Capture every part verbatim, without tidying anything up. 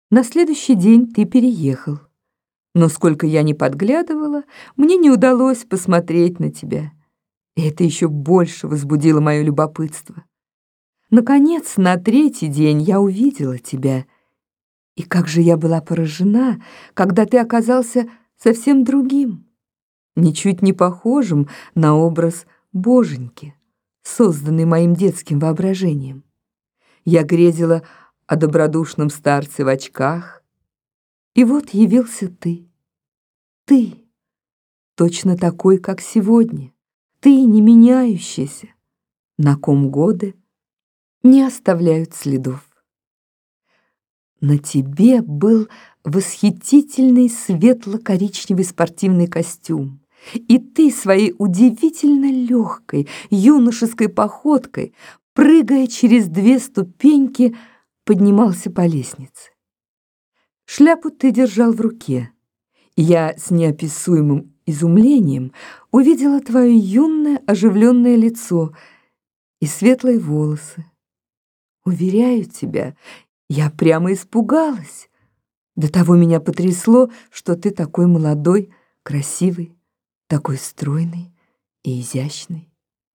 На следующий день ты переехал, но сколько я не подглядывала, мне не удалось посмотреть на тебя, и это еще больше возбудило мое любопытство. Наконец, на третий день я увидела тебя, и как же я была поражена, когда ты оказался совсем другим, ничуть не похожим на образ Боженьки, созданный моим детским воображением. Я грезила о добродушном старце в очках, и вот явился ты. Ты, точно такой, как сегодня, ты, не меняющийся, на ком годы не оставляют следов. На тебе был восхитительный светло-коричневый спортивный костюм, и ты своей удивительно легкой юношеской походкой, прыгая через две ступеньки, поднимался по лестнице. Шляпу ты держал в руке, и я с неописуемым изумлением увидела твое юное оживленное лицо и светлые волосы. Уверяю тебя, я прямо испугалась. До того меня потрясло, что ты такой молодой, красивый, такой стройный и изящный.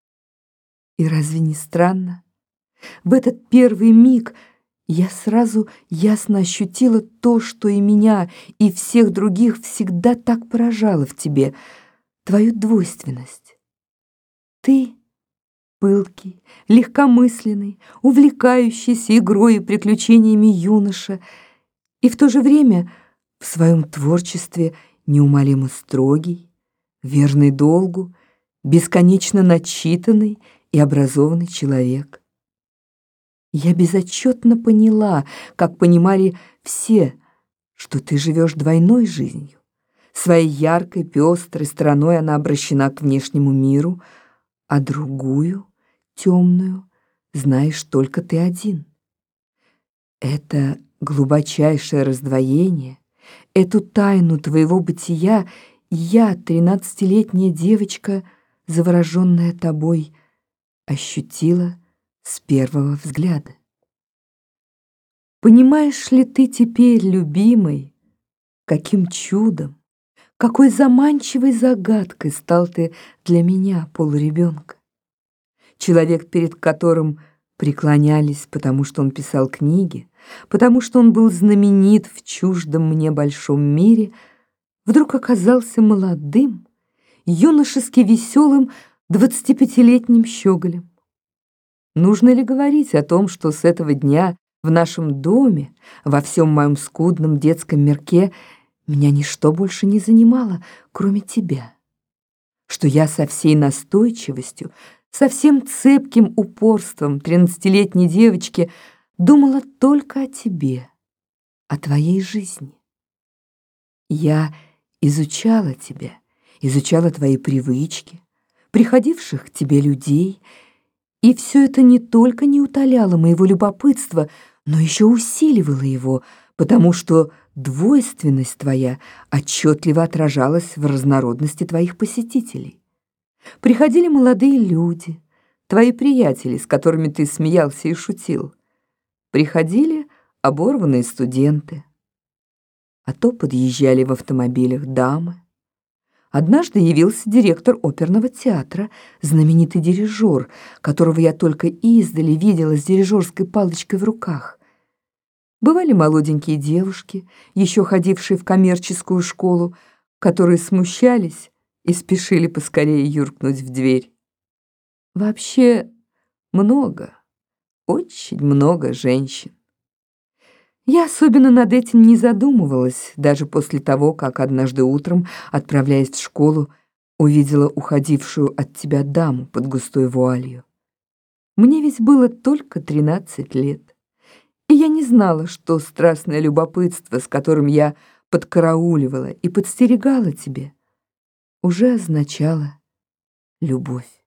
И разве не странно? В этот первый миг я сразу ясно ощутила то, что и меня, и всех других всегда так поражало в тебе, твою двойственность. Ты пылкий, легкомысленный, увлекающийся игрой и приключениями юноша, и в то же время в своем творчестве неумолимо строгий, верный долгу, бесконечно начитанный и образованный человек. Я безотчетно поняла, как понимали все, что ты живешь двойной жизнью. Своей яркой, пестрой стороной она обращена к внешнему миру, а другую, темную, знаешь только ты один. Это глубочайшее раздвоение, эту тайну твоего бытия я, тринадцатилетняя девочка, завороженная тобой, ощутила с первого взгляда. Понимаешь ли ты теперь, любимый, каким чудом, какой заманчивой загадкой стал ты для меня, полуребенка? Человек, перед которым преклонялись, потому что он писал книги, потому что он был знаменит в чуждом мне большом мире, вдруг оказался молодым, юношески веселым двадцатипятилетним щеголем. Нужно ли говорить о том, что с этого дня в нашем доме, во всем моем скудном детском мирке, меня ничто больше не занимало, кроме тебя? Что я со всей настойчивостью, со всем цепким упорством тринадцатилетней девочки думала только о тебе, о твоей жизни. Я изучала тебя, изучала твои привычки, приходивших к тебе людей, и все это не только не утоляло моего любопытства, но еще усиливало его, потому что двойственность твоя отчетливо отражалась в разнородности твоих посетителей. Приходили молодые люди, твои приятели, с которыми ты смеялся и шутил. Приходили оборванные студенты. А то подъезжали в автомобилях дамы. Однажды явился директор оперного театра, знаменитый дирижер, которого я только издали видела с дирижерской палочкой в руках. Бывали молоденькие девушки, еще ходившие в коммерческую школу, которые смущались и спешили поскорее юркнуть в дверь. Вообще много, очень много женщин. Я особенно над этим не задумывалась, даже после того, как однажды утром, отправляясь в школу, увидела уходившую от тебя даму под густой вуалью. Мне ведь было только тринадцать лет, и я не знала, что страстное любопытство, с которым я подкарауливала и подстерегала тебя, уже означало любовь.